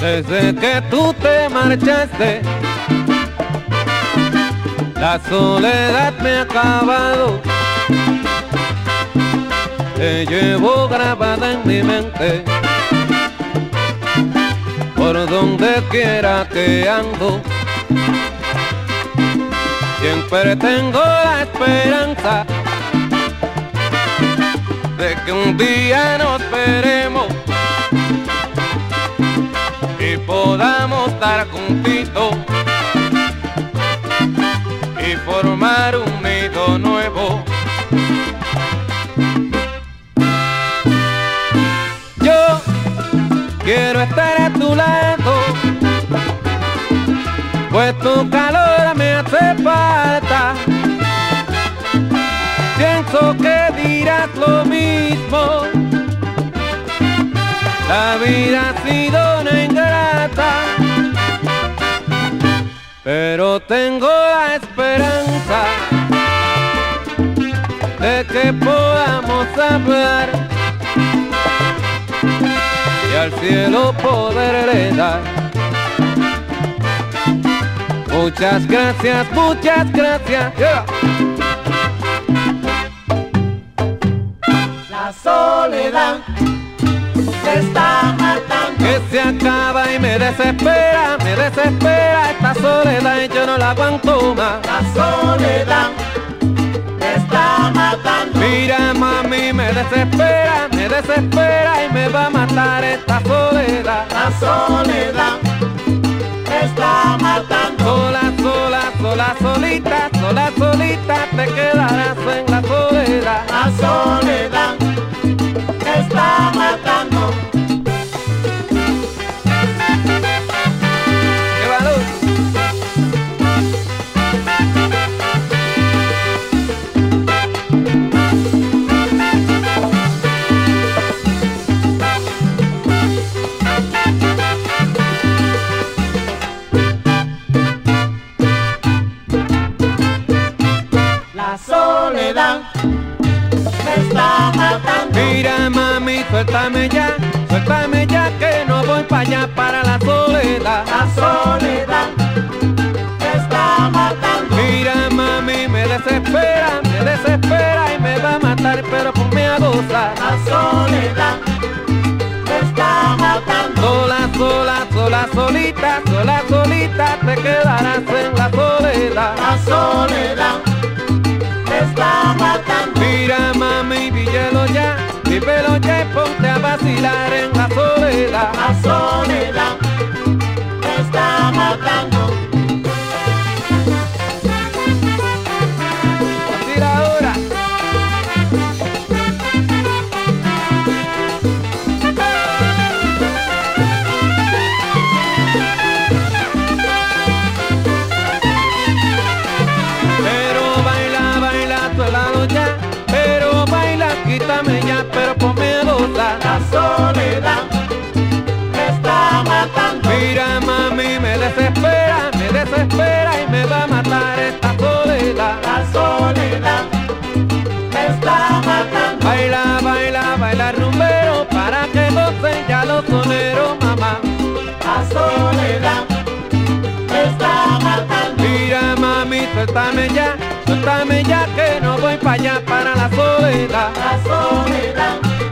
Desde que tú te marchaste, la soledad me ha acabado. Te llevo grabada en mi mente, por donde quiera que ando. Siempre tengo la esperanza de que un día nos veremos y podamos estar juntitos y formar un nido nuevo. Yo quiero estar a tu lado, pues tu calor me hace falta. Pienso que dirás lo mismo, la vida ha sido una ingrata, pero tengo la esperanza de que podamos hablar y al cielo poderle dar. Muchas gracias, muchas gracias. Yeah. La soledad se está matando, Que se acaba y me desespera esta soledad y yo no la aguanto más. la soledad me está matando. Mira mami, me desespera y me va a matar esta soledad. La soledad me está matando. Sola, sola, sola, solita, sola, solita, te quedarás en la soledad. La soledad me está matando. ¡Qué valor! La soledad me está matando. Mira mami, suéltame ya que no voy para allá, para la soledad. La soledad me está matando. Mira mami, me desespera y me va a matar, pero ponme a gozar. La soledad me está matando. Sola, sola, sola, solita, sola, solita, te quedarás en la soledad. La soledad me está matando. Mira mami, vívelo ya y ponte a vacilar en la soledad. La soledad me está matando. Vacila ahora. Pero baila, baila tu helado ya, pero baila, quítame ya, pero ponme a gozar. La soledad me está matando. Mira mami, me desespera y me va a matar esta soledad. La soledad me está matando. Baila, baila, baila rumbero, para que gocen ya los soneros, mamá. La soledad me está matando. Mira mami, suéltame ya que no voy para allá, para la soledad. La soledad